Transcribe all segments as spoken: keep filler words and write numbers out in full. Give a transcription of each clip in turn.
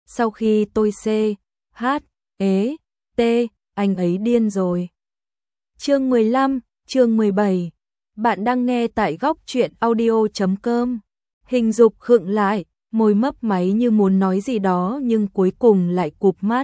sau khi tôi C, H, ế, T, anh ấy điên rồi. Chương mười lăm, chương mười bảy. Bạn đang nghe tại góc truyện audio chấm com. Hình Dục khựng lại, môi mấp máy như muốn nói gì đó nhưng cuối cùng lại cụp mắt.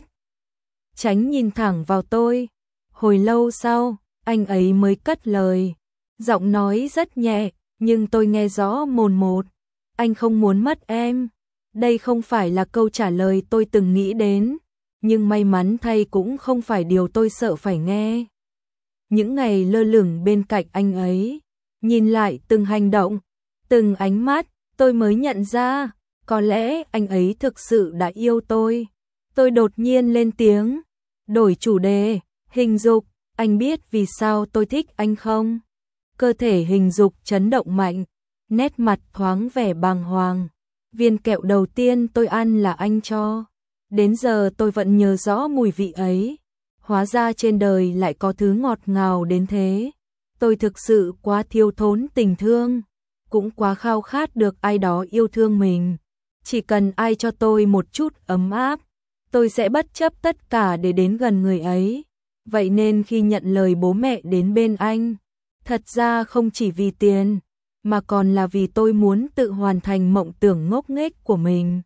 Tránh nhìn thẳng vào tôi. Hồi lâu sau, anh ấy mới cất lời. Giọng nói rất nhẹ, nhưng tôi nghe rõ mồn một. Anh không muốn mất em. Đây không phải là câu trả lời tôi từng nghĩ đến, nhưng may mắn thay cũng không phải điều tôi sợ phải nghe. Những ngày lơ lửng bên cạnh anh ấy, nhìn lại từng hành động, từng ánh mắt, tôi mới nhận ra, có lẽ anh ấy thực sự đã yêu tôi. Tôi đột nhiên lên tiếng, đổi chủ đề. Hình Dục, anh biết vì sao tôi thích anh không? Cơ thể Hình Dục chấn động mạnh, nét mặt thoáng vẻ bàng hoàng. Viên kẹo đầu tiên tôi ăn là anh cho. Đến giờ tôi vẫn nhớ rõ mùi vị ấy. Hóa ra trên đời lại có thứ ngọt ngào đến thế. Tôi thực sự quá thiếu thốn tình thương, cũng quá khao khát được ai đó yêu thương mình. Chỉ cần ai cho tôi một chút ấm áp, tôi sẽ bất chấp tất cả để đến gần người ấy. Vậy nên khi nhận lời bố mẹ đến bên anh, thật ra không chỉ vì tiền, mà còn là vì tôi muốn tự hoàn thành mộng tưởng ngốc nghếch của mình.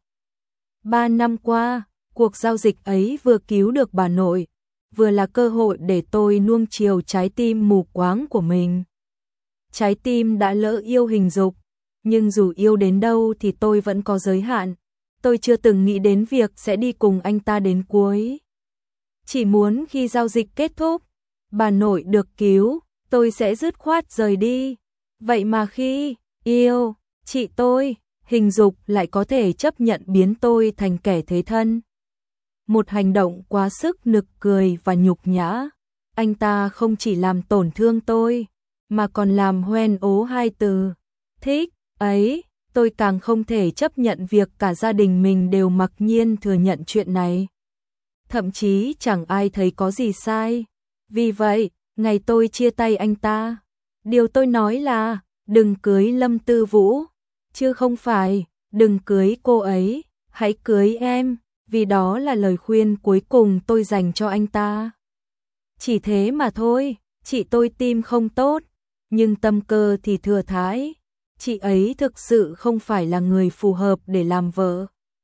Ba năm qua, cuộc giao dịch ấy vừa cứu được bà nội, vừa là cơ hội để tôi nuông chiều trái tim mù quáng của mình. Trái tim đã lỡ yêu Hình Dục, nhưng dù yêu đến đâu thì tôi vẫn có giới hạn. Tôi chưa từng nghĩ đến việc sẽ đi cùng anh ta đến cuối. Chỉ muốn khi giao dịch kết thúc, bà nội được cứu, tôi sẽ dứt khoát rời đi. Vậy mà khi yêu chị tôi, Hình Dục lại có thể chấp nhận biến tôi thành kẻ thế thân. Một hành động quá sức nực cười và nhục nhã. Anh ta không chỉ làm tổn thương tôi, mà còn làm hoen ố hai từ thích ấy. Tôi càng không thể chấp nhận việc cả gia đình mình đều mặc nhiên thừa nhận chuyện này. Thậm chí chẳng ai thấy có gì sai. Vì vậy, ngày tôi chia tay anh ta, điều tôi nói là đừng cưới Lâm Tư Vũ, chứ không phải đừng cưới cô ấy, hãy cưới em, vì đó là lời khuyên cuối cùng tôi dành cho anh ta. Chỉ thế mà thôi. Chị tôi tim không tốt, nhưng tâm cơ thì thừa thãi. Chị ấy thực sự không phải là người phù hợp để làm vợ.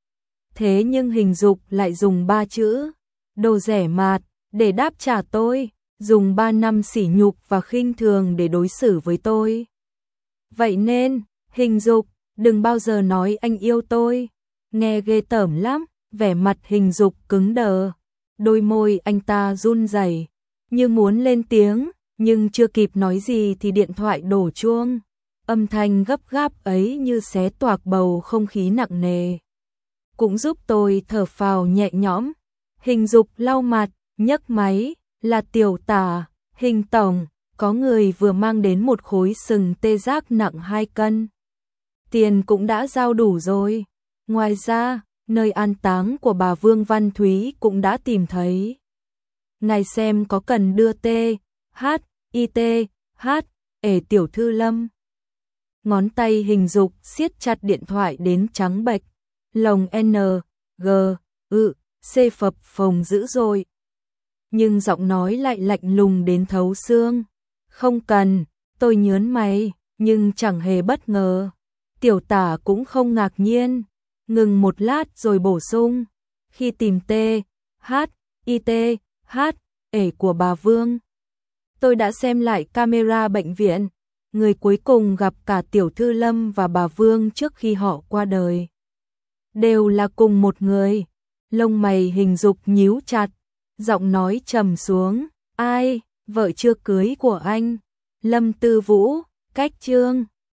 Thế nhưng Hình Dục lại dùng ba chữ đồ rẻ mạt để đáp trả tôi, dùng ba năm sỉ nhục và khinh thường để đối xử với tôi. Vậy nên, Hình Dục, đừng bao giờ nói anh yêu tôi. Nghe ghê tởm lắm. Vẻ mặt Hình Dục cứng đờ, đôi môi anh ta run rẩy, như muốn lên tiếng, nhưng chưa kịp nói gì thì điện thoại đổ chuông. Âm thanh gấp gáp ấy như xé toạc bầu không khí nặng nề, cũng giúp tôi thở phào nhẹ nhõm. Hình Dục lau mặt, nhấc máy, là Tiểu Tả. Hình tổng, có người vừa mang đến một khối sừng tê giác nặng hai cân. Tiền cũng đã giao đủ rồi. Ngoài ra, nơi an táng của bà Vương Văn Thúy cũng đã tìm thấy. Ngài xem có cần đưa T, H, I T, H, ể tiểu thư Lâm. Ngón tay Hình Dục siết chặt điện thoại đến trắng bệch, lồng N, G, ự, C phập phồng dữ dội. Nhưng giọng nói lại lạnh lùng đến thấu xương. Không cần. Tôi nhớn mày, nhưng chẳng hề bất ngờ. Tiểu Tả cũng không ngạc nhiên. Ngừng một lát rồi bổ sung. Khi tìm T, H, I T, H, ể của bà Vương, tôi đã xem lại camera bệnh viện. Người cuối cùng gặp cả tiểu thư Lâm và bà Vương trước khi họ qua đời đều là cùng một người. Lông mày Hình Dục nhíu chặt, giọng nói trầm xuống. Ai? Vợ chưa cưới của anh, Lâm Tư Vũ. Cách chương